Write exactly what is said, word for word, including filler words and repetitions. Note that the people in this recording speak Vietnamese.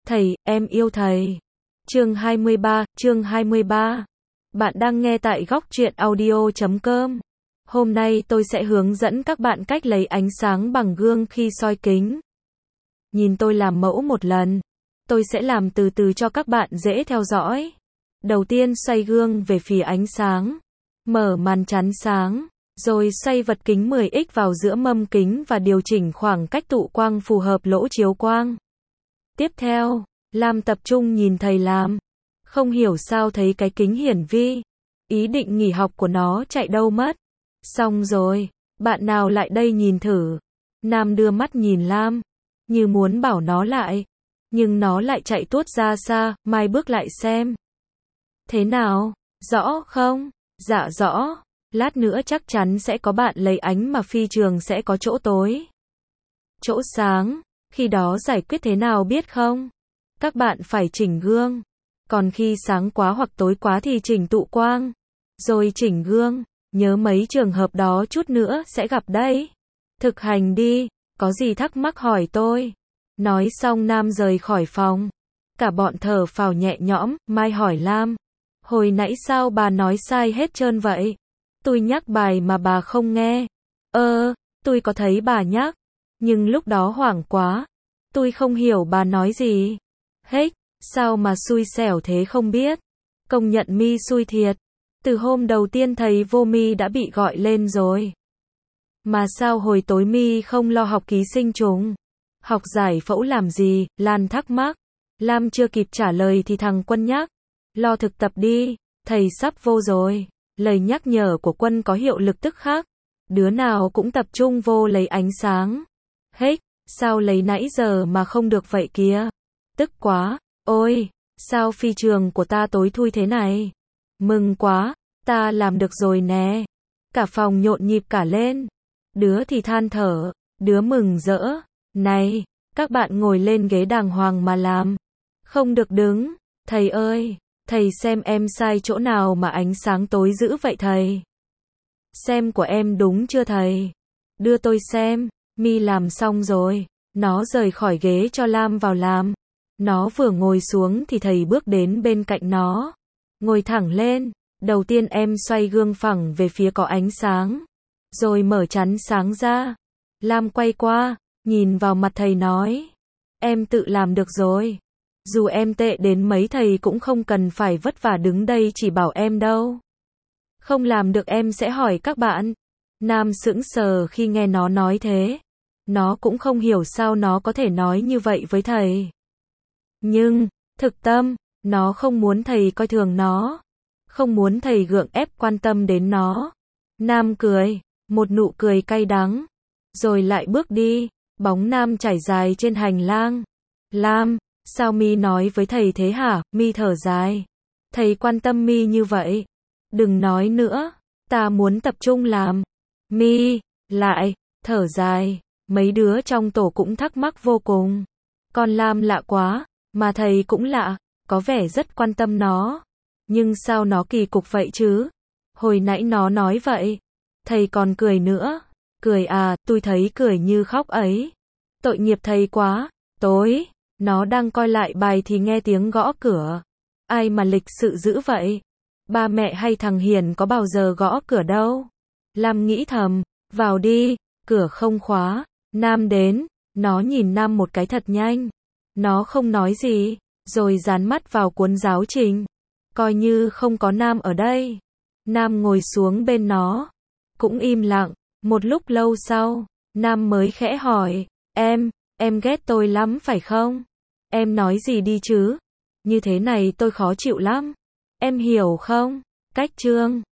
Thầy, em yêu thầy. Chương hai mươi ba, chương hai mươi ba. Bạn đang nghe tại góc truyện audio chấm com. Hôm nay tôi sẽ hướng dẫn các bạn cách lấy ánh sáng bằng gương khi soi kính. Nhìn tôi làm mẫu một lần. Tôi sẽ làm từ từ cho các bạn dễ theo dõi. Đầu tiên xoay gương về phía ánh sáng. Mở màn chắn sáng. Rồi xoay vật kính mười x vào giữa mâm kính và điều chỉnh khoảng cách tụ quang phù hợp lỗ chiếu quang. Tiếp theo, Lam tập trung nhìn thầy làm. Không hiểu sao thấy cái kính hiển vi. Ý định nghỉ học của nó chạy đâu mất. Xong rồi, bạn nào lại đây nhìn thử. Nam đưa mắt nhìn Lam, như muốn bảo nó lại. Nhưng nó lại chạy tuốt ra xa, mai bước lại xem. Thế nào? Rõ không? Dạ rõ. Lát nữa chắc chắn sẽ có bạn lấy ánh mà phi trường sẽ có chỗ tối. Chỗ sáng, khi đó giải quyết thế nào biết không? Các bạn phải chỉnh gương. Còn khi sáng quá hoặc tối quá thì chỉnh tụ quang. Rồi chỉnh gương. Nhớ mấy trường hợp đó chút nữa sẽ gặp đấy. Thực hành đi, có gì thắc mắc hỏi tôi. Nói xong Nam rời khỏi phòng. Cả bọn thở phào nhẹ nhõm, Mai hỏi Lam. Hồi nãy sao bà nói sai hết trơn vậy? Tôi nhắc bài mà bà không nghe. Ơ, tôi có thấy bà nhắc. Nhưng lúc đó hoảng quá. Tôi không hiểu bà nói gì. Hết, sao mà xui xẻo thế không biết. Công nhận mi xui thiệt. Từ hôm đầu tiên thầy vô mi đã bị gọi lên rồi. Mà sao hồi tối mi không lo học ký sinh trùng? Học giải phẫu làm gì? Lan thắc mắc. Lam chưa kịp trả lời thì thằng Quân nhắc. Lo thực tập đi, thầy sắp vô rồi. Lời nhắc nhở của Quân có hiệu lực tức khắc. Đứa nào cũng tập trung vô lấy ánh sáng. Hết, sao lấy nãy giờ mà không được vậy kìa? Tức quá, ôi, sao phi trường của ta tối thui thế này? Mừng quá, ta làm được rồi nè. Cả phòng nhộn nhịp cả lên. Đứa thì than thở, đứa mừng rỡ. Này, các bạn ngồi lên ghế đàng hoàng mà làm. Không được đứng. Thầy ơi, thầy xem em sai chỗ nào mà ánh sáng tối dữ vậy thầy? Xem của em đúng chưa thầy? Đưa tôi xem. Mi làm xong rồi. Nó rời khỏi ghế cho Lam vào làm. Nó vừa ngồi xuống thì thầy bước đến bên cạnh nó. Ngồi thẳng lên. Đầu tiên em xoay gương phẳng về phía có ánh sáng. Rồi mở chắn sáng ra. Lam quay qua, nhìn vào mặt thầy nói. Em tự làm được rồi. Dù em tệ đến mấy thầy cũng không cần phải vất vả đứng đây chỉ bảo em đâu. Không làm được em sẽ hỏi các bạn. Nam sững sờ khi nghe nó nói thế. Nó cũng không hiểu sao nó có thể nói như vậy với thầy. Nhưng, thực tâm, nó không muốn thầy coi thường nó. Không muốn thầy gượng ép quan tâm đến nó. Nam cười, một nụ cười cay đắng. Rồi lại bước đi, bóng Nam trải dài trên hành lang. Lam, sao mi nói với thầy thế hả? Mi thở dài. Thầy quan tâm mi như vậy. Đừng nói nữa, ta muốn tập trung làm. Mi, lại, thở dài. Mấy đứa trong tổ cũng thắc mắc vô cùng. Con Lam lạ quá, mà thầy cũng lạ, có vẻ rất quan tâm nó. Nhưng sao nó kỳ cục vậy chứ? Hồi nãy nó nói vậy. Thầy còn cười nữa. Cười à, tôi thấy cười như khóc ấy. Tội nghiệp thầy quá. Tối, nó đang coi lại bài thì nghe tiếng gõ cửa. Ai mà lịch sự dữ vậy? Ba mẹ hay thằng Hiền có bao giờ gõ cửa đâu. Lam nghĩ thầm, vào đi, cửa không khóa. Nam đến, nó nhìn Nam một cái thật nhanh. Nó không nói gì, rồi dán mắt vào cuốn giáo trình. Coi như không có Nam ở đây. Nam ngồi xuống bên nó. Cũng im lặng. Một lúc lâu sau, Nam mới khẽ hỏi. Em, em ghét tôi lắm phải không? Em nói gì đi chứ? Như thế này tôi khó chịu lắm. Em hiểu không? Cách chương.